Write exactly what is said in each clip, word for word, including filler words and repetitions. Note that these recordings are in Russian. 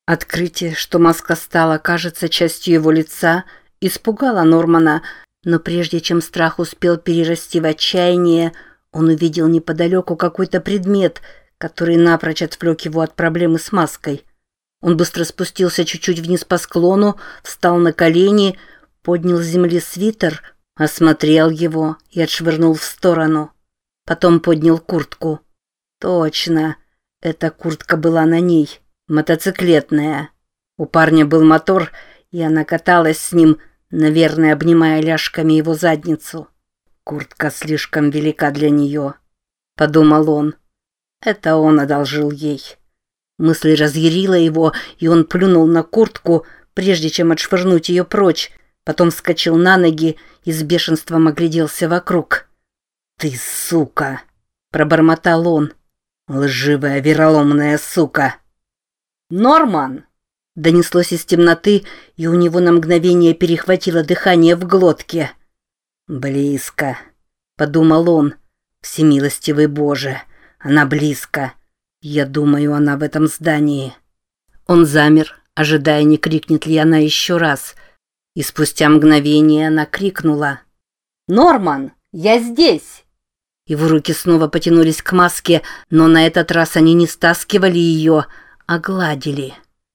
Открытие, что маска стала, кажется, частью его лица, испугало Нормана, но прежде чем страх успел перерасти в отчаяние, он увидел неподалеку какой-то предмет, который напрочь отвлек его от проблемы с маской. Он быстро спустился чуть-чуть вниз по склону, встал на колени, поднял с земли свитер, осмотрел его и отшвырнул в сторону. Потом поднял куртку. Точно, эта куртка была на ней, мотоциклетная. У парня был мотор, и она каталась с ним, наверное, обнимая ляжками его задницу. Куртка слишком велика для нее, подумал он. Это он одолжил ей. Мысль разъярила его, и он плюнул на куртку, прежде чем отшвырнуть ее прочь. Потом вскочил на ноги и с бешенством огляделся вокруг. «Ты сука!» – пробормотал он. «Лживая, вероломная сука!» «Норман!» – донеслось из темноты, и у него на мгновение перехватило дыхание в глотке. «Близко!» – подумал он. «Всемилостивый Боже! Она близко! Я думаю, она в этом здании!» Он замер, ожидая, не крикнет ли она еще раз. И спустя мгновение она крикнула. «Норман, я здесь!» Его руки снова потянулись к маске, но на этот раз они не стаскивали ее, а гладили.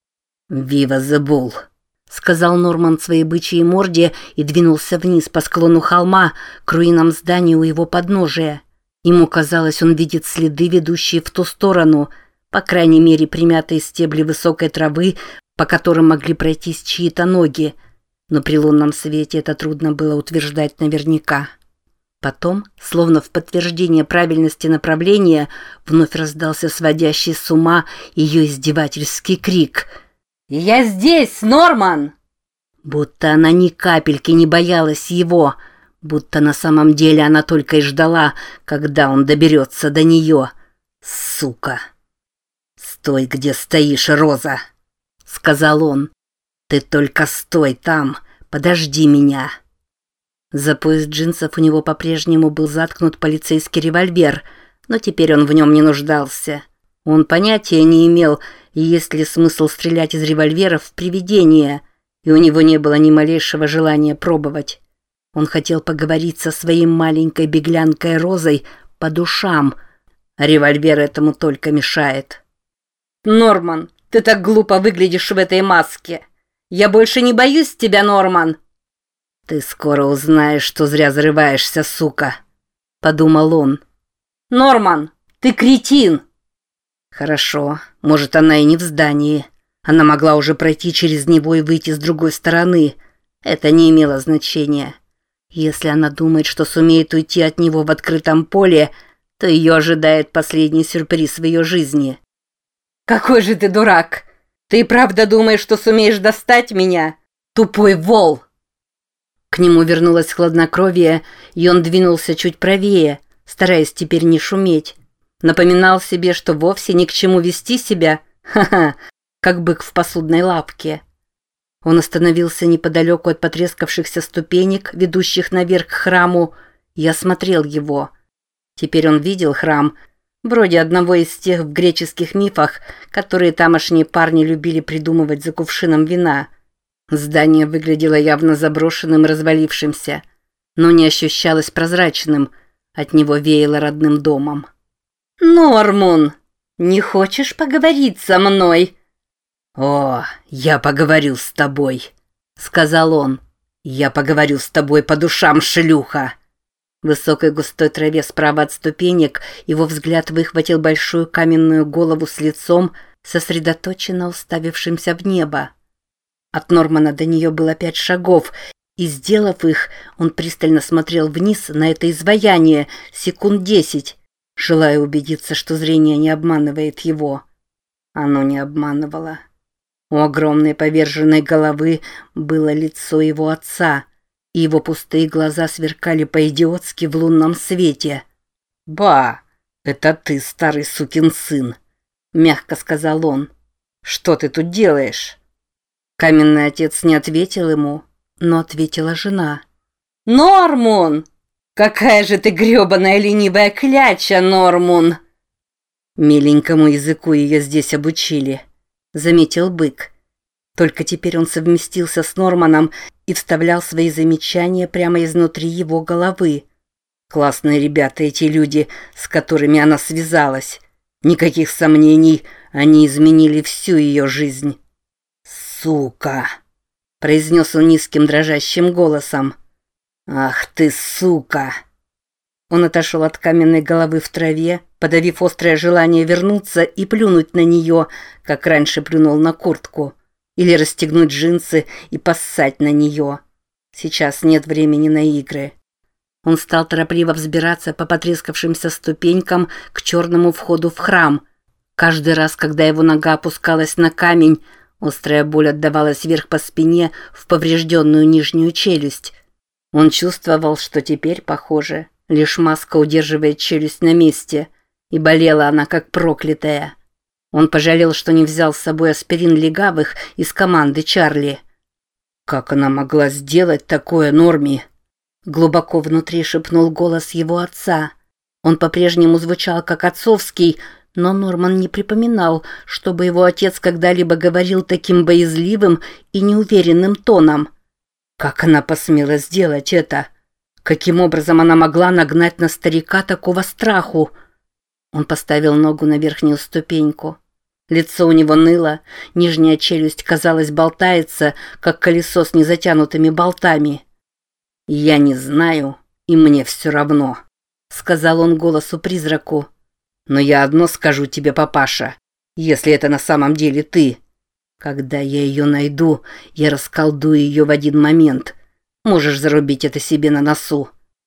«Вива the Bull», — сказал Норман своей бычьей морде и двинулся вниз по склону холма к руинам здания у его подножия. Ему казалось, он видит следы, ведущие в ту сторону, по крайней мере, примятые стебли высокой травы, по которым могли пройтись чьи-то ноги. Но при лунном свете это трудно было утверждать наверняка. Потом, словно в подтверждение правильности направления, вновь раздался сводящий с ума ее издевательский крик. «Я здесь, Норман!» Будто она ни капельки не боялась его, будто на самом деле она только и ждала, когда он доберется до нее. Сука! «Стой, где стоишь, Роза!» — сказал он. «Ты только стой там, подожди меня». За пояс джинсов у него по-прежнему был заткнут полицейский револьвер, но теперь он в нем не нуждался. Он понятия не имел, есть ли смысл стрелять из револьверов в привидения, и у него не было ни малейшего желания пробовать. Он хотел поговорить со своей маленькой беглянкой Розой по душам, а револьвер этому только мешает. «Норман, ты так глупо выглядишь в этой маске! Я больше не боюсь тебя, Норман!» «Ты скоро узнаешь, что зря зарываешься, сука», — подумал он. «Норман, ты кретин!» Хорошо, может, она и не в здании. Она могла уже пройти через него и выйти с другой стороны. Это не имело значения. Если она думает, что сумеет уйти от него в открытом поле, то ее ожидает последний сюрприз в ее жизни. «Какой же ты дурак! Ты правда думаешь, что сумеешь достать меня? Тупой вол!» К нему вернулось хладнокровие, и он двинулся чуть правее, стараясь теперь не шуметь. Напоминал себе, что вовсе ни к чему вести себя, ха-ха, как бык в посудной лавке. Он остановился неподалеку от потрескавшихся ступенек, ведущих наверх к храму, и осмотрел его. Теперь он видел храм, вроде одного из тех в греческих мифах, которые тамошние парни любили придумывать за кувшином вина. Здание выглядело явно заброшенным и развалившимся, но не ощущалось прозрачным, от него веяло родным домом. «Норман, не хочешь поговорить со мной?» «О, я поговорю с тобой», — сказал он. «Я поговорю с тобой по душам, шлюха». В высокой густой траве справа от ступенек его взгляд выхватил большую каменную голову с лицом, сосредоточенно уставившимся в небо. От Нормана до нее было пять шагов, и, сделав их, он пристально смотрел вниз на это изваяние секунд десять, желая убедиться, что зрение не обманывает его. Оно не обманывало. У огромной поверженной головы было лицо его отца, и его пустые глаза сверкали по-идиотски в лунном свете. «Ба, это ты, старый сукин сын», — мягко сказал он. «Что ты тут делаешь?» Каменный отец не ответил ему, но ответила жена. «Норман! Какая же ты грёбаная ленивая кляча, Норман!» Миленькому языку ее здесь обучили. заметил бык. Только теперь он совместился с Норманом и вставлял свои замечания прямо изнутри его головы. Классные ребята эти люди, с которыми она связалась. Никаких сомнений, они изменили всю ее жизнь. «Сука!» — произнес он низким дрожащим голосом. «Ах ты, сука!» Он отошел от каменной головы в траве, подавив острое желание вернуться и плюнуть на нее, как раньше плюнул на куртку. Или расстегнуть джинсы и поссать на нее. Сейчас нет времени на игры. Он стал торопливо взбираться по потрескавшимся ступенькам к черному входу в храм. Каждый раз, когда его нога опускалась на камень, острая боль отдавалась вверх по спине в поврежденную нижнюю челюсть. Он чувствовал, что теперь, похоже, лишь маска удерживает челюсть на месте, и болела она как проклятая. Он пожалел, что не взял с собой аспирин легавых из команды Чарли. «Как она могла сделать такое, Норми?» Глубоко внутри шепнул голос его отца. Он по-прежнему звучал как отцовский, но Норман не припоминал, чтобы его отец когда-либо говорил таким боязливым и неуверенным тоном. Как она посмела сделать это? Каким образом она могла нагнать на старика такого страху? Он поставил ногу на верхнюю ступеньку. Лицо у него ныло, нижняя челюсть, казалось, болтается, как колесо с незатянутыми болтами. «Я не знаю, и мне все равно», — сказал он голосу-призраку. «Но я одно скажу тебе, папаша, если это на самом деле ты. Когда я ее найду, я расколдую ее в один момент. Можешь зарубить это себе на носу».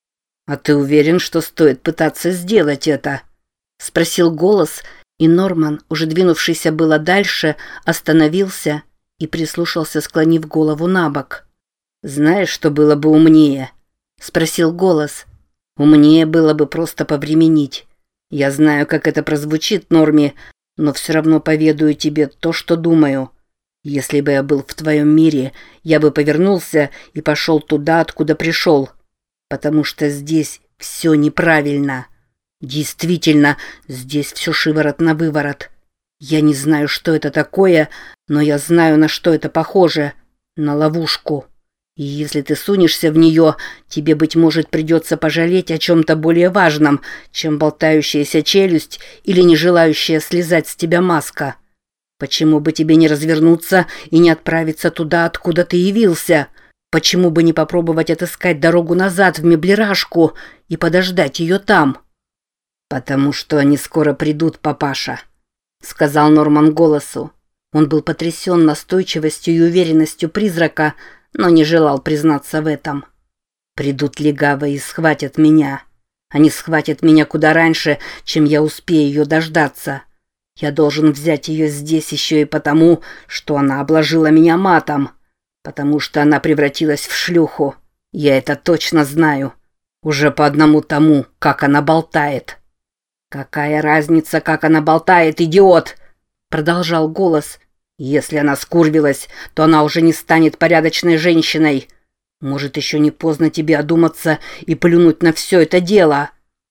«А ты уверен, что стоит пытаться сделать это?» — спросил голос, и Норман, уже двинувшийся было дальше, остановился и прислушался, склонив голову на бок. «Знаешь, что было бы умнее?» — спросил голос. «Умнее было бы просто повременить. Я знаю, как это прозвучит, Норми, но все равно поведаю тебе то, что думаю. Если бы я был в твоем мире, я бы повернулся и пошел туда, откуда пришел. Потому что здесь все неправильно. Действительно, здесь все шиворот на выворот. Я не знаю, что это такое, но я знаю, на что это похоже. На ловушку. И если ты сунешься в нее, тебе, быть может, придется пожалеть о чем-то более важном, чем болтающаяся челюсть или не желающая слезать с тебя маска. Почему бы тебе не развернуться и не отправиться туда, откуда ты явился? Почему бы не попробовать отыскать дорогу назад в меблирашку и подождать ее там?» «Потому что они скоро придут, папаша», — сказал Норман голосу. Он был потрясен настойчивостью и уверенностью призрака, но не желал признаться в этом. «Придут легавые и схватят меня. Они схватят меня куда раньше, чем я успею ее дождаться. Я должен взять ее здесь еще и потому, что она обложила меня матом, потому что она превратилась в шлюху. Я это точно знаю. Уже по одному тому, как она болтает». «Какая разница, как она болтает, идиот?» — продолжал голос. «Если она скурвилась, то она уже не станет порядочной женщиной. Может, еще не поздно тебе одуматься и плюнуть на все это дело».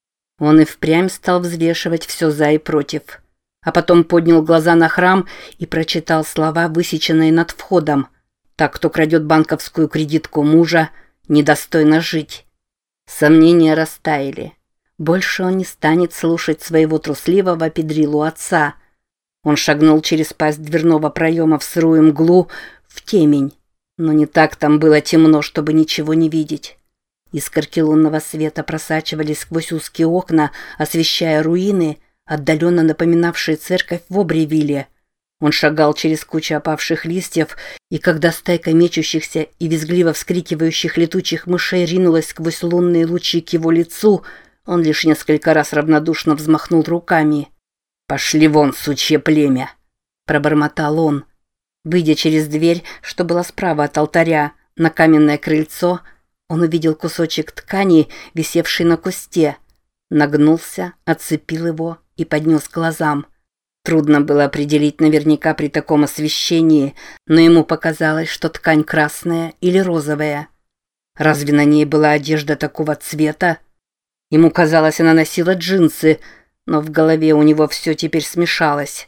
Он и впрямь стал взвешивать все за и против. А потом поднял глаза на храм и прочитал слова, высеченные над входом. «Так, кто крадет банковскую кредитку мужа, недостойно жить». Сомнения растаяли. Больше он не станет слушать своего трусливого педрилу отца. Он шагнул через пасть дверного проема в сырую мглу, в темень. Но не так там было темно, чтобы ничего не видеть. Искорки лунного света просачивались сквозь узкие окна, освещая руины, отдаленно напоминавшие церковь в Обривилле. Он шагал через кучу опавших листьев, и когда стайка мечущихся и визгливо вскрикивающих летучих мышей ринулась сквозь лунные лучи к его лицу, он лишь несколько раз равнодушно взмахнул руками. «Пошли вон, сучье племя!» – пробормотал он. Выйдя через дверь, что была справа от алтаря, на каменное крыльцо, он увидел кусочек ткани, висевший на кусте. Нагнулся, отцепил его и поднес к глазам. Трудно было определить наверняка при таком освещении, но ему показалось, что ткань красная или розовая. Разве на ней была одежда такого цвета? Ему казалось, она носила джинсы, но в голове у него все теперь смешалось.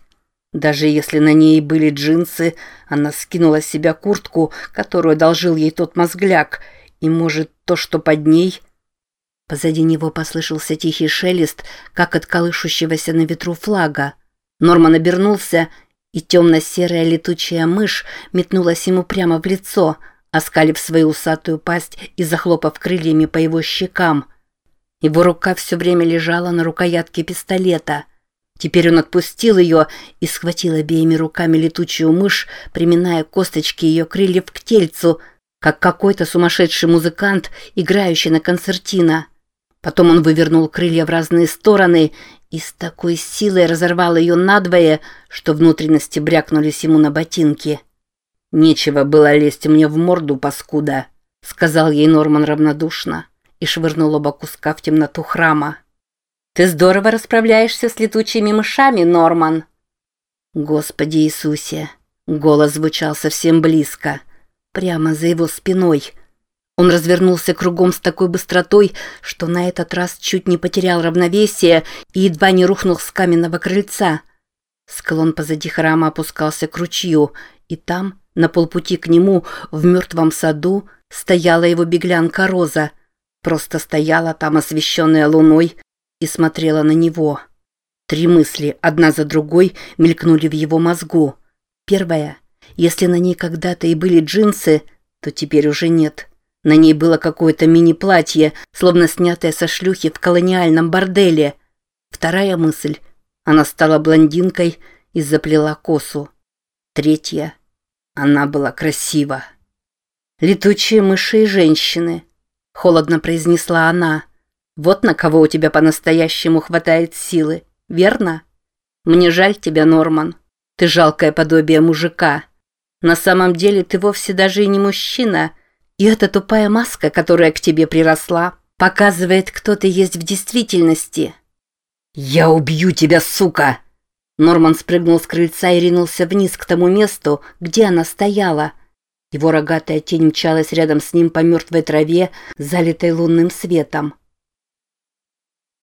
Даже если на ней были джинсы, она скинула с себя куртку, которую одолжил ей тот мозгляк, и, может, то, что под ней... Позади него послышался тихий шелест, как от колышущегося на ветру флага. Норман обернулся, и темно-серая летучая мышь метнулась ему прямо в лицо, оскалив свою усатую пасть и захлопав крыльями по его щекам. Его рука все время лежала на рукоятке пистолета. Теперь он отпустил ее и схватил обеими руками летучую мышь, приминая косточки ее крыльев к тельцу, как какой-то сумасшедший музыкант, играющий на концертино. Потом он вывернул крылья в разные стороны и с такой силой разорвал ее надвое, что внутренности брякнулись ему на ботинки. «Нечего было лезть мне в морду, паскуда», — сказал ей Норман равнодушно и швырнул оба куска в темноту храма. «Ты здорово расправляешься с летучими мышами, Норман!» «Господи Иисусе!» Голос звучал совсем близко, прямо за его спиной. Он развернулся кругом с такой быстротой, что на этот раз чуть не потерял равновесие и едва не рухнул с каменного крыльца. Склон позади храма опускался к ручью, и там, на полпути к нему, в мертвом саду, стояла его беглянка Роза. Просто стояла там, освещенная луной, и смотрела на него. Три мысли, одна за другой, мелькнули в его мозгу. Первая. Если на ней когда-то и были джинсы, то теперь уже нет. На ней было какое-то мини-платье, словно снятое со шлюхи в колониальном борделе. Вторая мысль. Она стала блондинкой и заплела косу. Третья. Она была красива. «Летучие мыши и женщины», — холодно произнесла она. «Вот на кого у тебя по-настоящему хватает силы, верно? Мне жаль тебя, Норман. Ты жалкое подобие мужика. На самом деле ты вовсе даже и не мужчина, и эта тупая маска, которая к тебе приросла, показывает, кто ты есть в действительности». «Я убью тебя, сука!» Норман спрыгнул с крыльца и ринулся вниз к тому месту, где она стояла. Его рогатая тень мчалась рядом с ним по мертвой траве, залитой лунным светом.